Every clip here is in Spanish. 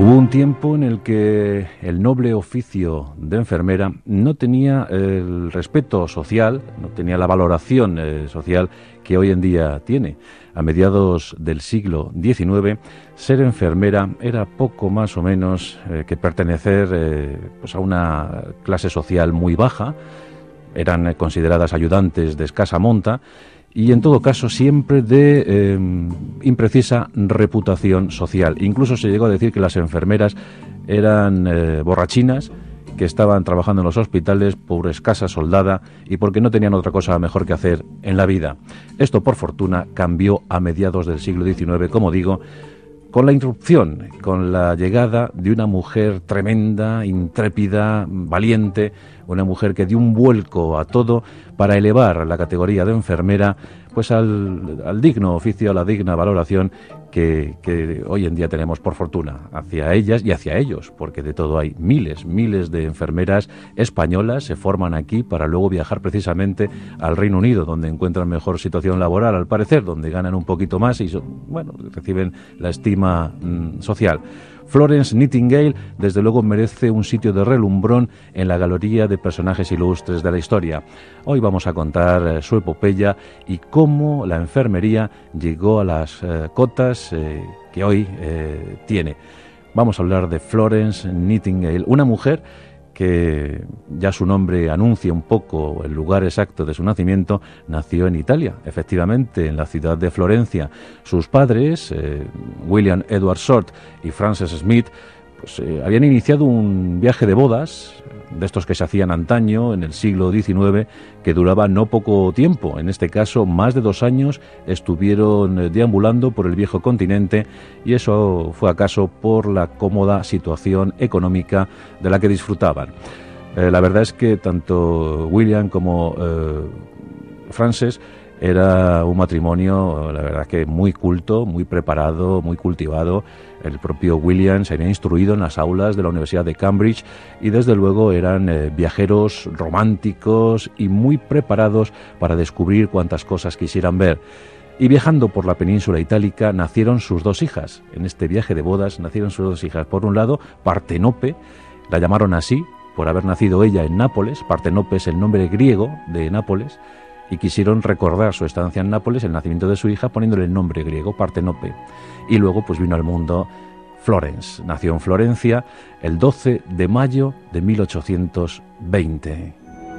Hubo un tiempo en el que el noble oficio de enfermera no tenía el respeto social, no tenía la valoración social que hoy en día tiene. A mediados del siglo XIX, ser enfermera era poco más o menos que pertenecer pues a una clase social muy baja. Eran consideradas ayudantes de escasa monta y, en todo caso, siempre de imprecisa reputación social. Incluso se llegó a decir que las enfermeras eran borrachinas, que estaban trabajando en los hospitales por escasa soldada y porque no tenían otra cosa mejor que hacer en la vida. Esto, por fortuna, cambió a mediados del siglo XIX, como digo, con la irrupción, con la llegada de una mujer tremenda, intrépida, valiente, una mujer que dio un vuelco a todo para elevar la categoría de enfermera pues al digno oficio, a la digna valoración que hoy en día tenemos, por fortuna, hacia ellas y hacia ellos, porque de todo hay miles de enfermeras españolas se forman aquí para luego viajar precisamente al Reino Unido, donde encuentran mejor situación laboral, al parecer, donde ganan un poquito más y reciben la estima social. Florence Nightingale, desde luego, merece un sitio de relumbrón en la galería de personajes ilustres de la historia. Hoy vamos a contar su epopeya y cómo la enfermería llegó a las cotas que hoy tiene. Vamos a hablar de Florence Nightingale, una mujer que ya su nombre anuncia un poco el lugar exacto de su nacimiento. Nació en Italia, efectivamente, en la ciudad de Florencia. Sus padres, William Edward Short y Frances Smith, habían iniciado un viaje de bodas, de estos que se hacían antaño, en el siglo XIX, que duraba no poco tiempo. En este caso, más de 2 años estuvieron deambulando por el viejo continente, y eso fue acaso por la cómoda situación económica de la que disfrutaban. La verdad es que tanto William como Frances era un matrimonio, la verdad, que muy culto, muy preparado, muy cultivado. El propio William se había instruido en las aulas de la Universidad de Cambridge y, desde luego, eran viajeros románticos y muy preparados para descubrir cuantas cosas quisieran ver. Y viajando por la península itálica nacieron sus 2 hijas. En este viaje de bodas nacieron sus 2 hijas. Por un lado, Partenope, la llamaron así por haber nacido ella en Nápoles. Partenope es el nombre griego de Nápoles, y quisieron recordar su estancia en Nápoles, el nacimiento de su hija, poniéndole el nombre griego, Partenope. Y luego pues vino al mundo Florence. Nació en Florencia el 12 de mayo de 1820.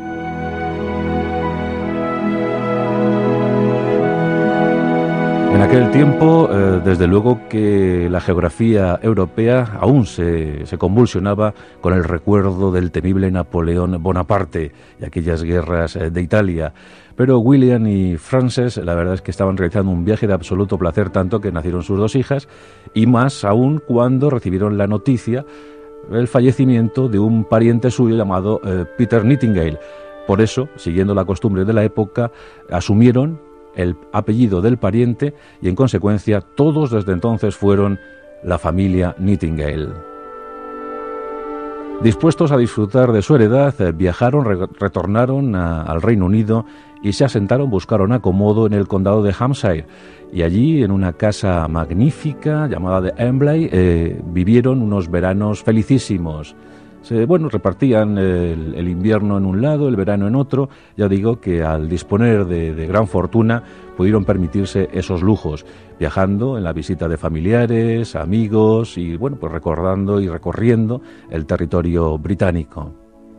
En aquel tiempo, desde luego que la geografía europea aún se convulsionaba con el recuerdo del temible Napoleón Bonaparte y aquellas guerras de Italia. Pero William y Frances, la verdad es que estaban realizando un viaje de absoluto placer, tanto que nacieron sus 2 hijas, y más aún cuando recibieron la noticia del fallecimiento de un pariente suyo llamado Peter Nightingale. Por eso, siguiendo la costumbre de la época, asumieron el apellido del pariente y, en consecuencia, todos desde entonces fueron la familia Nightingale. Dispuestos a disfrutar de su heredad, viajaron, retornaron al Reino Unido y se asentaron, buscaron acomodo en el condado de Hampshire, y allí, en una casa magnífica llamada de Embley, vivieron unos veranos felicísimos. Repartían el invierno en un lado, el verano en otro. Ya digo que, al disponer de gran fortuna, pudieron permitirse esos lujos, viajando en la visita de familiares, amigos y recordando y recorriendo el territorio británico.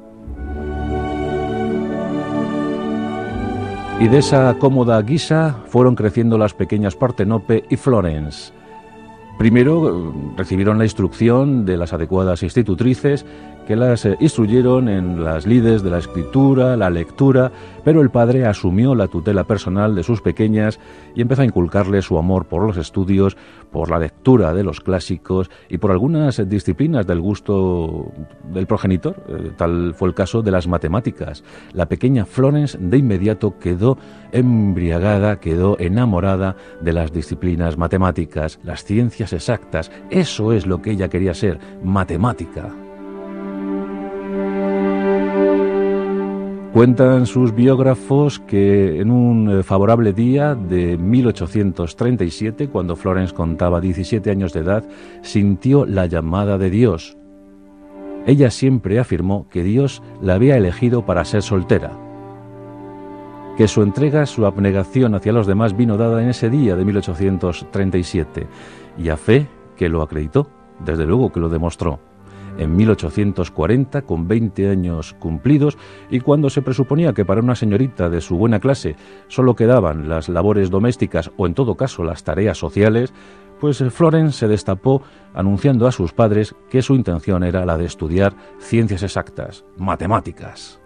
Y de esa cómoda guisa fueron creciendo las pequeñas Partenope y Florence. Primero recibieron la instrucción de las adecuadas institutrices, que las instruyeron en las lides de la escritura, la lectura, pero el padre asumió la tutela personal de sus pequeñas y empezó a inculcarles su amor por los estudios, por la lectura de los clásicos y por algunas disciplinas del gusto del progenitor. Tal fue el caso de las matemáticas. La pequeña Florence de inmediato quedó embriagada, quedó enamorada de las disciplinas matemáticas, las ciencias exactas. Eso es lo que ella quería ser, matemática. Cuentan sus biógrafos que en un favorable día de 1837, cuando Florence contaba 17 años de edad, sintió la llamada de Dios. Ella siempre afirmó que Dios la había elegido para ser soltera, que su entrega, su abnegación hacia los demás vino dada en ese día de 1837, y a fe que lo acreditó, desde luego que lo demostró. En 1840, con 20 años cumplidos, y cuando se presuponía que para una señorita de su buena clase solo quedaban las labores domésticas o en todo caso las tareas sociales, pues Florence se destapó anunciando a sus padres que su intención era la de estudiar ciencias exactas, matemáticas.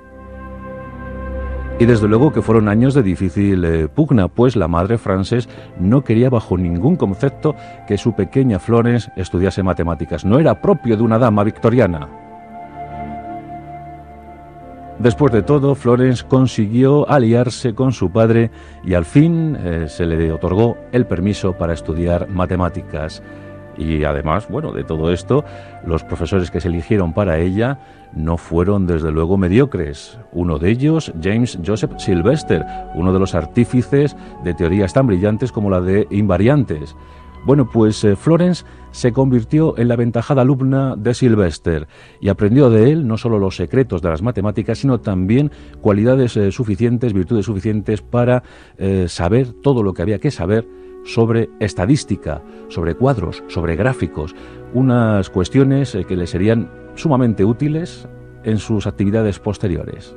Y desde luego que fueron años de difícil pugna, pues la madre Frances no quería bajo ningún concepto que su pequeña Florence estudiase matemáticas. No era propio de una dama victoriana. Después de todo, Florence consiguió aliarse con su padre y al fin se le otorgó el permiso para estudiar matemáticas. Y además, bueno, de todo esto, los profesores que se eligieron para ella no fueron desde luego mediocres. Uno de ellos, James Joseph Sylvester, uno de los artífices de teorías tan brillantes como la de invariantes. Bueno, pues Florence se convirtió en la aventajada alumna de Sylvester y aprendió de él no solo los secretos de las matemáticas, sino también cualidades suficientes, virtudes suficientes para saber todo lo que había que saber sobre estadística, sobre cuadros, sobre gráficos, unas cuestiones que le serían sumamente útiles en sus actividades posteriores.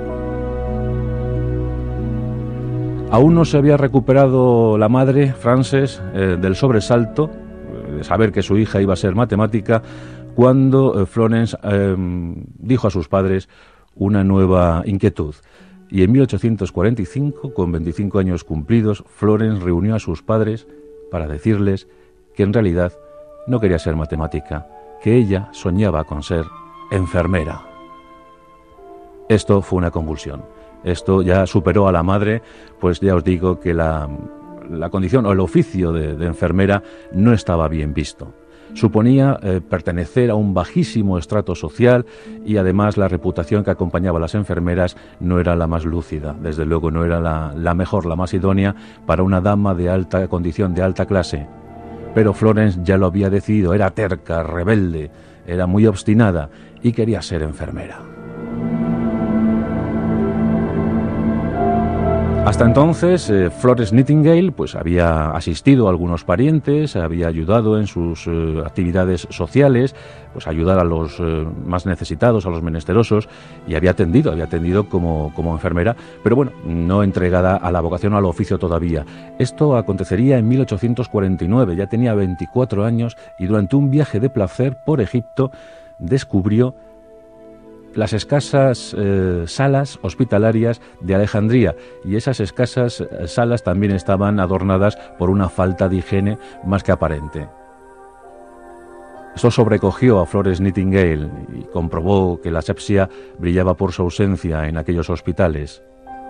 Aún no se había recuperado la madre, Frances, del sobresalto de saber que su hija iba a ser matemática, cuando Florence dijo a sus padres una nueva inquietud. Y en 1845, con 25 años cumplidos, Florence reunió a sus padres para decirles que en realidad no quería ser matemática, que ella soñaba con ser enfermera. Esto fue una convulsión. Esto ya superó a la madre, pues ya os digo que la condición o el oficio de enfermera no estaba bien visto. Suponía pertenecer a un bajísimo estrato social y además la reputación que acompañaba a las enfermeras no era la más lúcida, desde luego no era la mejor, la más idónea para una dama de alta condición, de alta clase. Pero Florence ya lo había decidido, era terca, rebelde, era muy obstinada y quería ser enfermera. Hasta entonces, Florence Nightingale pues había asistido a algunos parientes, había ayudado en sus actividades sociales, pues ayudar a los más necesitados, a los menesterosos, y había atendido como enfermera, pero bueno, no entregada a la vocación o al oficio todavía. Esto acontecería en 1849, ya tenía 24 años y durante un viaje de placer por Egipto descubrió las escasas salas hospitalarias de Alejandría, y esas escasas salas también estaban adornadas por una falta de higiene más que aparente. Eso sobrecogió a Florence Nightingale y comprobó que la asepsia brillaba por su ausencia en aquellos hospitales.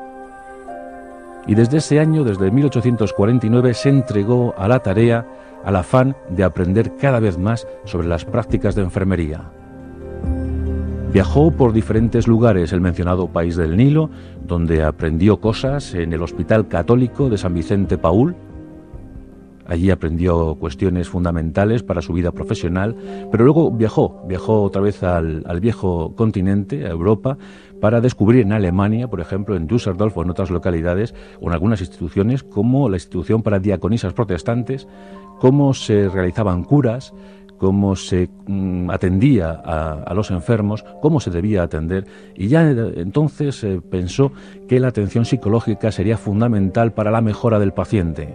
Y desde ese año, desde 1849, se entregó a la tarea, al afán de aprender cada vez más sobre las prácticas de enfermería. Viajó por diferentes lugares, el mencionado país del Nilo, donde aprendió cosas en el Hospital Católico de San Vicente Paúl. Allí aprendió cuestiones fundamentales para su vida profesional, pero luego viajó otra vez al viejo continente, a Europa, para descubrir en Alemania, por ejemplo, en Düsseldorf o en otras localidades, o en algunas instituciones, como la institución para diaconisas protestantes, cómo se realizaban curas, cómo se atendía a los enfermos, cómo se debía atender, y ya entonces pensó que la atención psicológica sería fundamental para la mejora del paciente.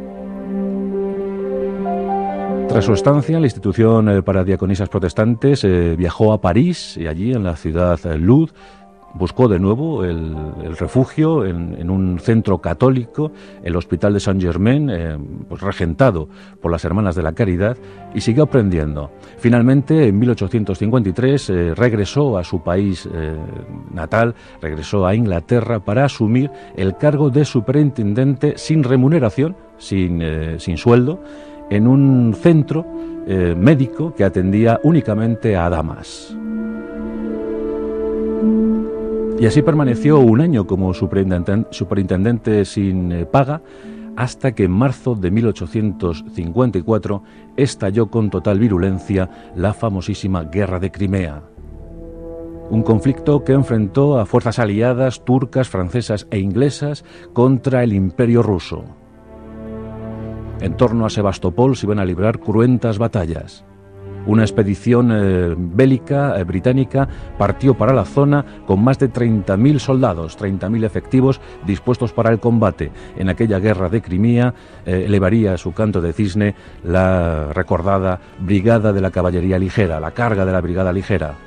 Tras su estancia en la institución para diaconisas protestantes, viajó a París y allí en la ciudad Lud buscó de nuevo el refugio en un centro católico, el Hospital de Saint-Germain, pues regentado por las Hermanas de la Caridad, y siguió aprendiendo. Finalmente, en 1853, regresó a su país natal, regresó a Inglaterra para asumir el cargo de superintendente sin remuneración, sin sueldo, en un centro médico que atendía únicamente a damas. Y así permaneció un año como superintendente sin paga, hasta que en marzo de 1854 estalló con total virulencia la famosísima Guerra de Crimea. Un conflicto que enfrentó a fuerzas aliadas turcas, francesas e inglesas contra el Imperio ruso. En torno a Sebastopol se iban a librar cruentas batallas. Una expedición bélica británica partió para la zona con más de 30.000 soldados, 30.000 efectivos dispuestos para el combate. En aquella guerra de Crimea elevaría su canto de cisne la recordada Brigada de la Caballería Ligera, la carga de la Brigada Ligera.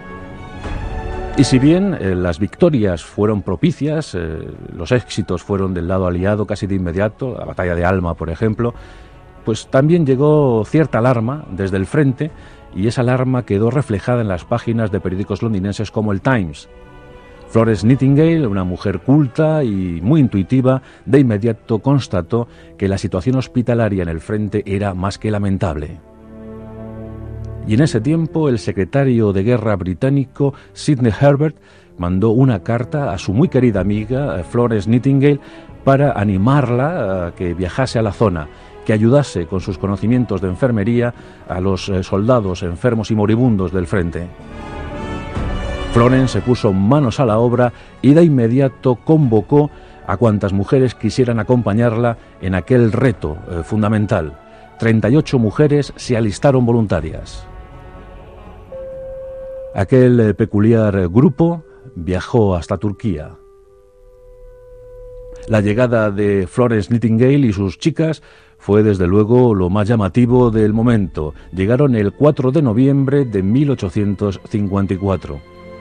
Y si bien las victorias fueron propicias, los éxitos fueron del lado aliado casi de inmediato, la batalla de Alma, por ejemplo, pues también llegó cierta alarma desde el frente, y esa alarma quedó reflejada en las páginas de periódicos londinenses como el Times. Florence Nightingale, una mujer culta y muy intuitiva, de inmediato constató que la situación hospitalaria en el frente era más que lamentable. Y en ese tiempo el secretario de Guerra británico Sidney Herbert mandó una carta a su muy querida amiga Florence Nightingale para animarla a que viajase a la zona, que ayudase con sus conocimientos de enfermería a los soldados enfermos y moribundos del frente. Florence se puso manos a la obra y de inmediato convocó a cuantas mujeres quisieran acompañarla en aquel reto fundamental. 38 mujeres se alistaron voluntarias. Aquel peculiar grupo viajó hasta Turquía. La llegada de Florence Nightingale y sus chicas fue desde luego lo más llamativo del momento. Llegaron el 4 de noviembre de 1854.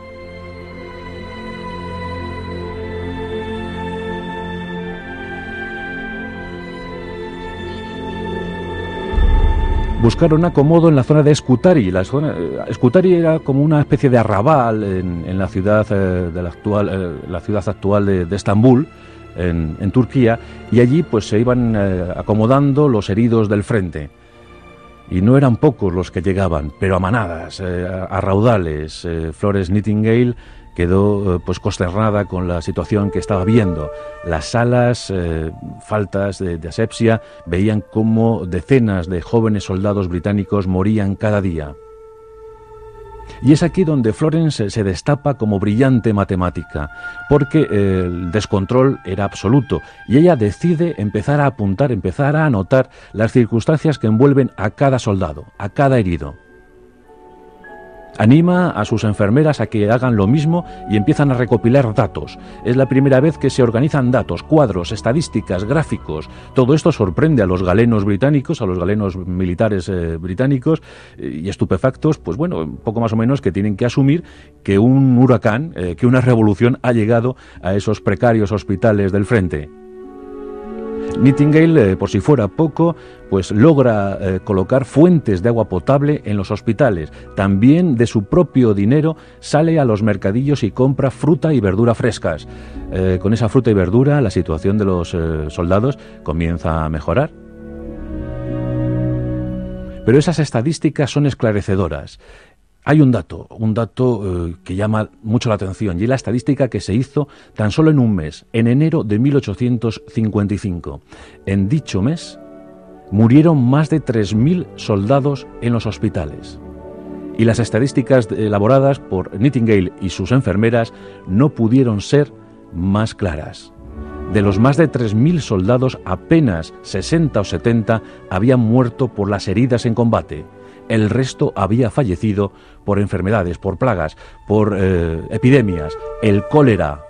Buscaron acomodo en la zona de Scutari. Scutari era como una especie de arrabal en la ciudad la ciudad actual de Estambul, en Turquía, y allí pues se iban acomodando los heridos del frente. Y no eran pocos los que llegaban, pero a manadas, a raudales. Florence Nightingale quedó pues consternada con la situación que estaba viendo. Las salas, faltas de asepsia, veían cómo decenas de jóvenes soldados británicos morían cada día. Y es aquí donde Florence se destapa como brillante matemática, porque el descontrol era absoluto, y ella decide empezar a apuntar, empezar a anotar las circunstancias que envuelven a cada soldado, a cada herido. Anima a sus enfermeras a que hagan lo mismo y empiezan a recopilar datos. Es la primera vez que se organizan datos, cuadros, estadísticas, gráficos. Todo esto sorprende a los galenos británicos, a los galenos militares británicos, y estupefactos, pues bueno, poco más o menos que tienen que asumir que un huracán, que una revolución ha llegado a esos precarios hospitales del frente. Nightingale, por si fuera poco, pues logra colocar fuentes de agua potable en los hospitales. También de su propio dinero sale a los mercadillos y compra fruta y verdura frescas. Con esa fruta y verdura la situación de los soldados comienza a mejorar. Pero esas estadísticas son esclarecedoras. Hay un dato que llama mucho la atención, y es la estadística que se hizo tan solo en un mes, en enero de 1855. En dicho mes murieron más de 3.000 soldados en los hospitales. Y las estadísticas elaboradas por Nightingale y sus enfermeras no pudieron ser más claras. De los más de 3.000 soldados, apenas 60 o 70 habían muerto por las heridas en combate. El resto había fallecido por enfermedades, por plagas, por epidemias, el cólera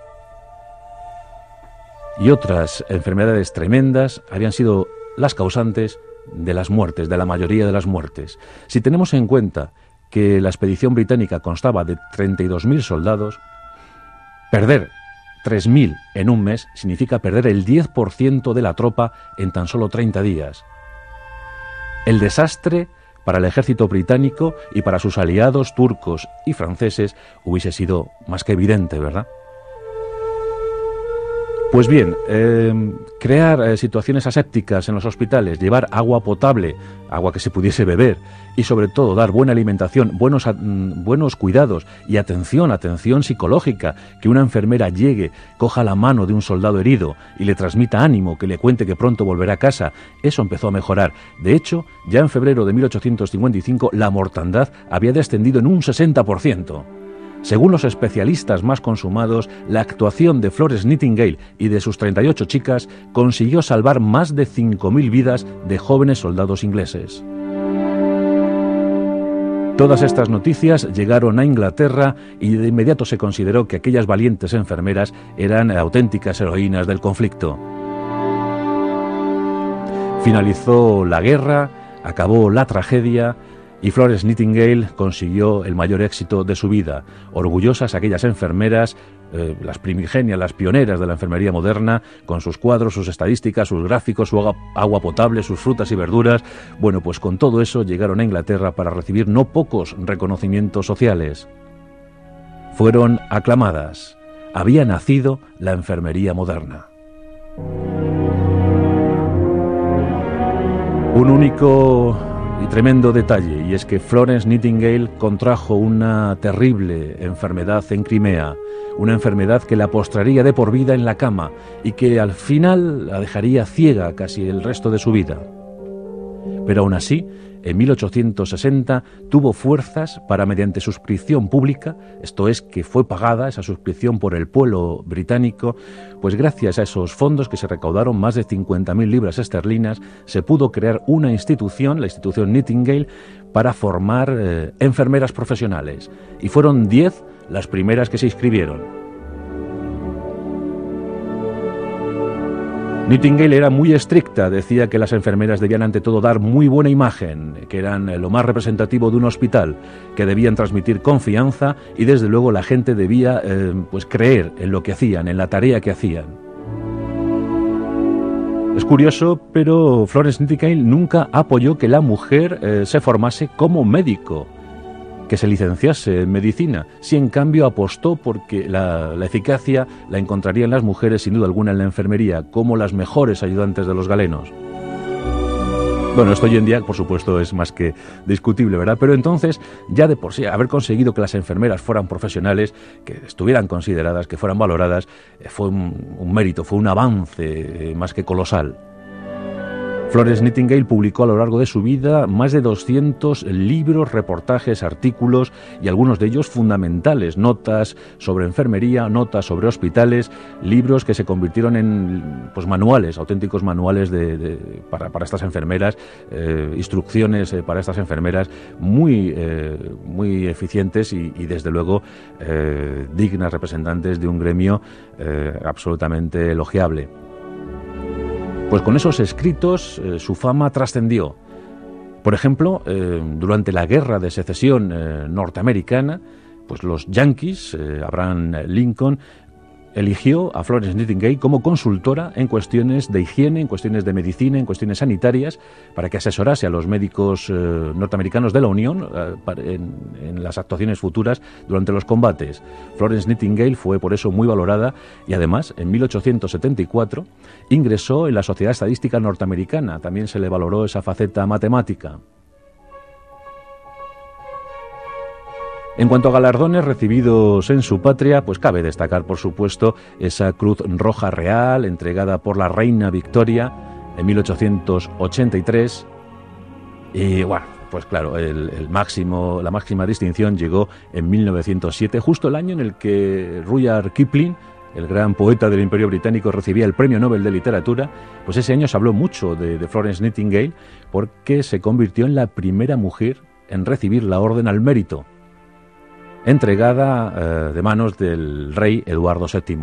y otras enfermedades tremendas habían sido las causantes de las muertes, de la mayoría de las muertes. Si tenemos en cuenta que la expedición británica constaba de 32.000 soldados, perder 3.000 en un mes significa perder el 10% de la tropa en tan solo 30 días. El desastre para el ejército británico y para sus aliados turcos y franceses hubiese sido más que evidente, ¿verdad? Pues bien, crear situaciones asépticas en los hospitales, llevar agua potable, agua que se pudiese beber, y sobre todo dar buena alimentación, buenos cuidados y atención psicológica, que una enfermera llegue, coja la mano de un soldado herido y le transmita ánimo, que le cuente que pronto volverá a casa. Eso empezó a mejorar. De hecho, ya en febrero de 1855 la mortandad había descendido en un 60%. Según los especialistas más consumados, la actuación de Florence Nightingale y de sus 38 chicas consiguió salvar más de 5.000 vidas de jóvenes soldados ingleses. Todas estas noticias llegaron a Inglaterra y de inmediato se consideró que aquellas valientes enfermeras eran auténticas heroínas del conflicto. Finalizó la guerra, acabó la tragedia, y Florence Nightingale consiguió el mayor éxito de su vida. Orgullosas aquellas enfermeras, las primigenias, las pioneras de la enfermería moderna, con sus cuadros, sus estadísticas, sus gráficos, su agua potable, sus frutas y verduras. Bueno, pues con todo eso llegaron a Inglaterra para recibir no pocos reconocimientos sociales. Fueron aclamadas. Había nacido la enfermería moderna. Un único y tremendo detalle, y es que Florence Nightingale contrajo una terrible enfermedad en Crimea, una enfermedad que la postraría de por vida en la cama y que al final la dejaría ciega casi el resto de su vida. Pero aún así, en 1860 tuvo fuerzas para, mediante suscripción pública, esto es, que fue pagada esa suscripción por el pueblo británico, pues gracias a esos fondos que se recaudaron, más de 50.000 libras esterlinas, se pudo crear una institución, la institución Nightingale, para formar enfermeras profesionales. Y fueron 10 las primeras que se inscribieron. Nightingale era muy estricta, decía que las enfermeras debían ante todo dar muy buena imagen, que eran lo más representativo de un hospital, que debían transmitir confianza y desde luego la gente debía pues creer en lo que hacían, en la tarea que hacían. Es curioso, pero Florence Nightingale nunca apoyó que la mujer se formase como médico, que se licenciase en medicina. Sí, en cambio, apostó porque la eficacia la encontrarían las mujeres, sin duda alguna, en la enfermería, como las mejores ayudantes de los galenos. Bueno, esto hoy en día, por supuesto, es más que discutible, ¿verdad? Pero entonces, ya de por sí, haber conseguido que las enfermeras fueran profesionales, que estuvieran consideradas, que fueran valoradas, fue un mérito, fue un avance más que colosal. Florence Nightingale publicó a lo largo de su vida más de 200 libros, reportajes, artículos y algunos de ellos fundamentales, notas sobre enfermería, notas sobre hospitales, libros que se convirtieron en pues manuales, auténticos manuales para estas enfermeras, instrucciones para estas enfermeras muy eficientes y desde luego dignas representantes de un gremio absolutamente elogiable. Pues con esos escritos su fama trascendió. Por ejemplo, durante la Guerra de Secesión norteamericana, pues los yanquis, Abraham Lincoln, eligió a Florence Nightingale como consultora en cuestiones de higiene, en cuestiones de medicina, en cuestiones sanitarias, para que asesorase a los médicos norteamericanos de la Unión en las actuaciones futuras durante los combates. Florence Nightingale fue por eso muy valorada y además en 1874 ingresó en la Sociedad Estadística Norteamericana. También se le valoró esa faceta matemática. En cuanto a galardones recibidos en su patria, pues cabe destacar, por supuesto, esa Cruz Roja Real entregada por la Reina Victoria en 1883. Y bueno, pues claro, la máxima distinción llegó en 1907, justo el año en el que Rudyard Kipling, el gran poeta del Imperio Británico, recibía el Premio Nobel de Literatura. Pues ese año se habló mucho de Florence Nightingale porque se convirtió en la primera mujer en recibir la Orden al Mérito, entregada de manos del rey Eduardo VII.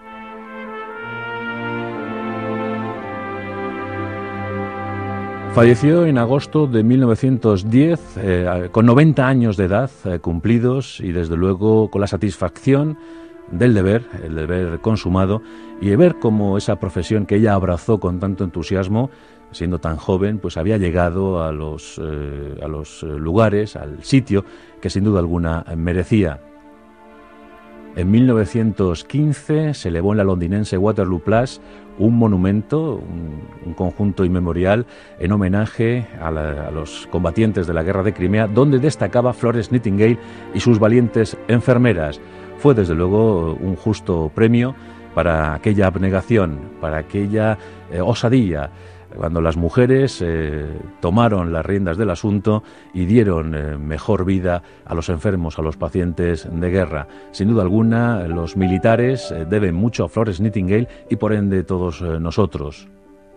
Falleció en agosto de 1910, con 90 años de edad cumplidos y desde luego con la satisfacción del deber, el deber consumado, y de ver cómo esa profesión que ella abrazó con tanto entusiasmo, siendo tan joven, pues había llegado a los lugares, al sitio que sin duda alguna merecía. En 1915 se elevó en la londinense Waterloo Place un monumento, un conjunto inmemorial en homenaje a los combatientes de la guerra de Crimea, donde destacaba Florence Nightingale y sus valientes enfermeras. Fue desde luego un justo premio para aquella abnegación, para aquella osadía, cuando las mujeres tomaron las riendas del asunto y dieron mejor vida a los enfermos, a los pacientes de guerra. Sin duda alguna, los militares deben mucho a Florence Nightingale y por ende todos nosotros.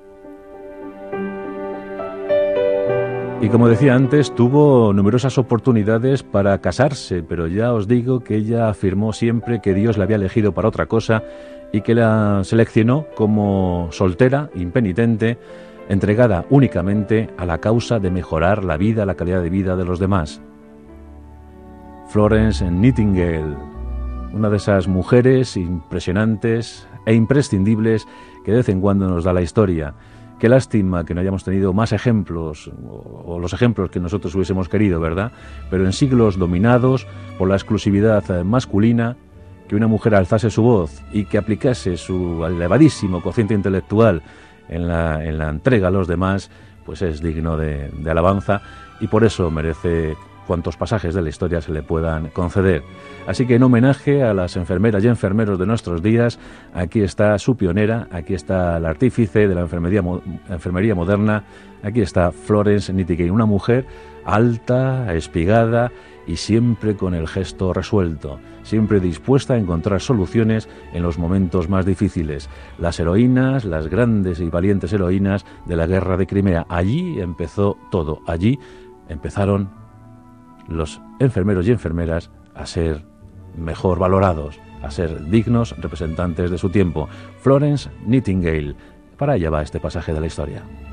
Y como decía antes, tuvo numerosas oportunidades para casarse, pero ya os digo que ella afirmó siempre que Dios la había elegido para otra cosa y que la seleccionó como soltera, impenitente, entregada únicamente a la causa de mejorar la vida, la calidad de vida de los demás. Florence Nightingale, una de esas mujeres impresionantes e imprescindibles que de vez en cuando nos da la historia. Qué lástima que no hayamos tenido más ejemplos, o los ejemplos que nosotros hubiésemos querido, ¿verdad? Pero en siglos dominados por la exclusividad masculina, que una mujer alzase su voz y que aplicase su elevadísimo cociente intelectual en la entrega a los demás, pues es digno de alabanza y por eso merece cuantos pasajes de la historia se le puedan conceder. Así que en homenaje a las enfermeras y enfermeros de nuestros días, aquí está su pionera, aquí está la artífice de la enfermería moderna, aquí está Florence Nightingale, una mujer alta, espigada y siempre con el gesto resuelto, siempre dispuesta a encontrar soluciones en los momentos más difíciles. Las heroínas, las grandes y valientes heroínas de la guerra de Crimea, allí empezó todo, allí empezaron los enfermeros y enfermeras a ser mejor valorados, a ser dignos representantes de su tiempo. Florence Nightingale, para allá va este pasaje de la historia.